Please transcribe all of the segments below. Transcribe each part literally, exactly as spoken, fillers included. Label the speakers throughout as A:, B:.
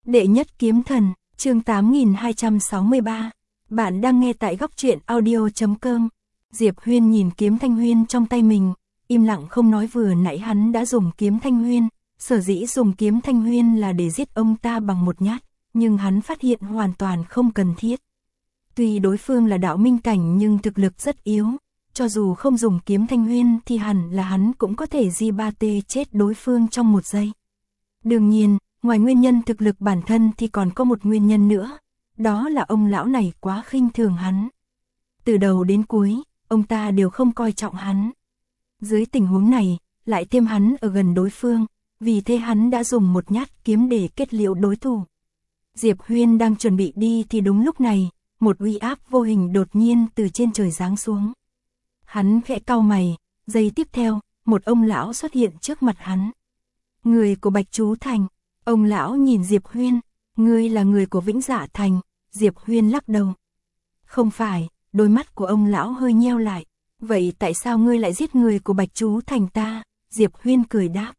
A: Đệ nhất kiếm thần, chương tám nghìn hai trăm sáu mươi ba. Bạn đang nghe tại góc truyện audio chấm com. Diệp Huyên nhìn kiếm thanh huyên trong tay mình, im lặng không nói. Vừa nãy hắn đã dùng kiếm thanh huyên, sở dĩ dùng kiếm thanh huyên là để giết ông ta bằng một nhát, nhưng hắn phát hiện hoàn toàn không cần thiết. Tuy đối phương là đạo minh cảnh nhưng thực lực rất yếu, cho dù không dùng kiếm thanh huyên thì hẳn là hắn cũng có thể di ba tê chết đối phương trong một giây. Đương nhiên, ngoài nguyên nhân thực lực bản thân thì còn có một nguyên nhân nữa, đó là ông lão này quá khinh thường hắn. Từ đầu đến cuối, ông ta đều không coi trọng hắn. Dưới tình huống này, lại thêm hắn ở gần đối phương, vì thế hắn đã dùng một nhát kiếm để kết liễu đối thủ. Diệp Huyên đang chuẩn bị đi thì đúng lúc này, một uy áp vô hình đột nhiên từ trên trời giáng xuống. Hắn khẽ cau mày, giây tiếp theo, một ông lão xuất hiện trước mặt hắn. Người của Bạch Chú Thành. Ông lão nhìn Diệp Huyên, ngươi là người của Vĩnh Dạ Thành. Diệp Huyên lắc đầu. Không phải, đôi mắt của ông lão hơi nheo lại. Vậy tại sao ngươi lại giết người của Bạch Chú Thành ta? Diệp Huyên cười đáp.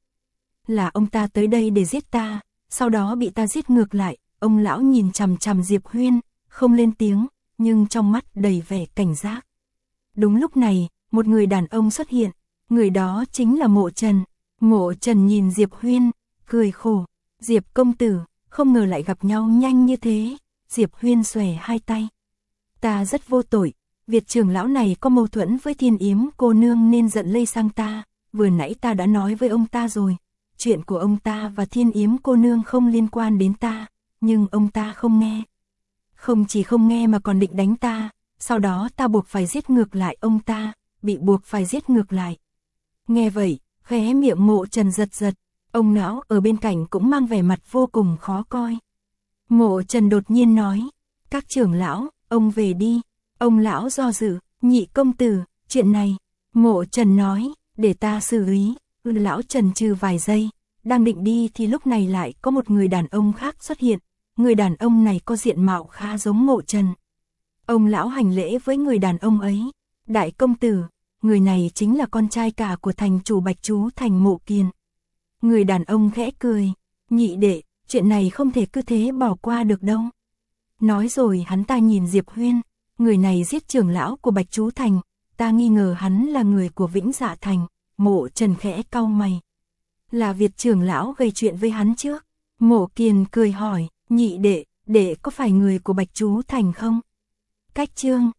A: Là ông ta tới đây để giết ta, sau đó bị ta giết ngược lại. Ông lão nhìn chằm chằm Diệp Huyên, không lên tiếng, nhưng trong mắt đầy vẻ cảnh giác. Đúng lúc này, một người đàn ông xuất hiện, người đó chính là Mộ Trần. Mộ Trần nhìn Diệp Huyên, cười khổ. Diệp công tử, không ngờ lại gặp nhau nhanh như thế. Diệp Huyên xòe hai tay. Ta rất vô tội, Việt trưởng lão này có mâu thuẫn với Thiên Yếm cô nương nên giận lây sang ta. Vừa nãy ta đã nói với ông ta rồi, chuyện của ông ta và Thiên Yếm cô nương không liên quan đến ta, nhưng ông ta không nghe. Không chỉ không nghe mà còn định đánh ta, sau đó ta buộc phải giết ngược lại ông ta, bị buộc phải giết ngược lại. Nghe vậy, khóe miệng Mộ Trần giật giật, ông lão ở bên cạnh cũng mang vẻ mặt vô cùng khó coi. Mộ Trần đột nhiên nói, các trưởng lão, ông về đi. Ông lão do dự, nhị công tử, chuyện này, Mộ Trần nói, để ta xử lý. Lão Trần trừ vài giây, đang định đi thì lúc này lại có một người đàn ông khác xuất hiện. Người đàn ông này có diện mạo khá giống Mộ Trần. Ông lão hành lễ với người đàn ông ấy. Đại công tử, người này chính là con trai cả của thành chủ Bạch Chú Thành Mộ Kiền. Người đàn ông khẽ cười, nhị đệ, chuyện này không thể cứ thế bỏ qua được đâu. Nói rồi hắn ta nhìn Diệp Huyên, người này giết trưởng lão của Bạch Chú Thành, ta nghi ngờ hắn là người của Vĩnh Dạ Thành. Mộ Trần khẽ cau mày. Là Việt trưởng lão gây chuyện với hắn trước. Mộ Kiền cười hỏi, nhị đệ, đệ có phải người của Bạch Chú Thành không? Cách chương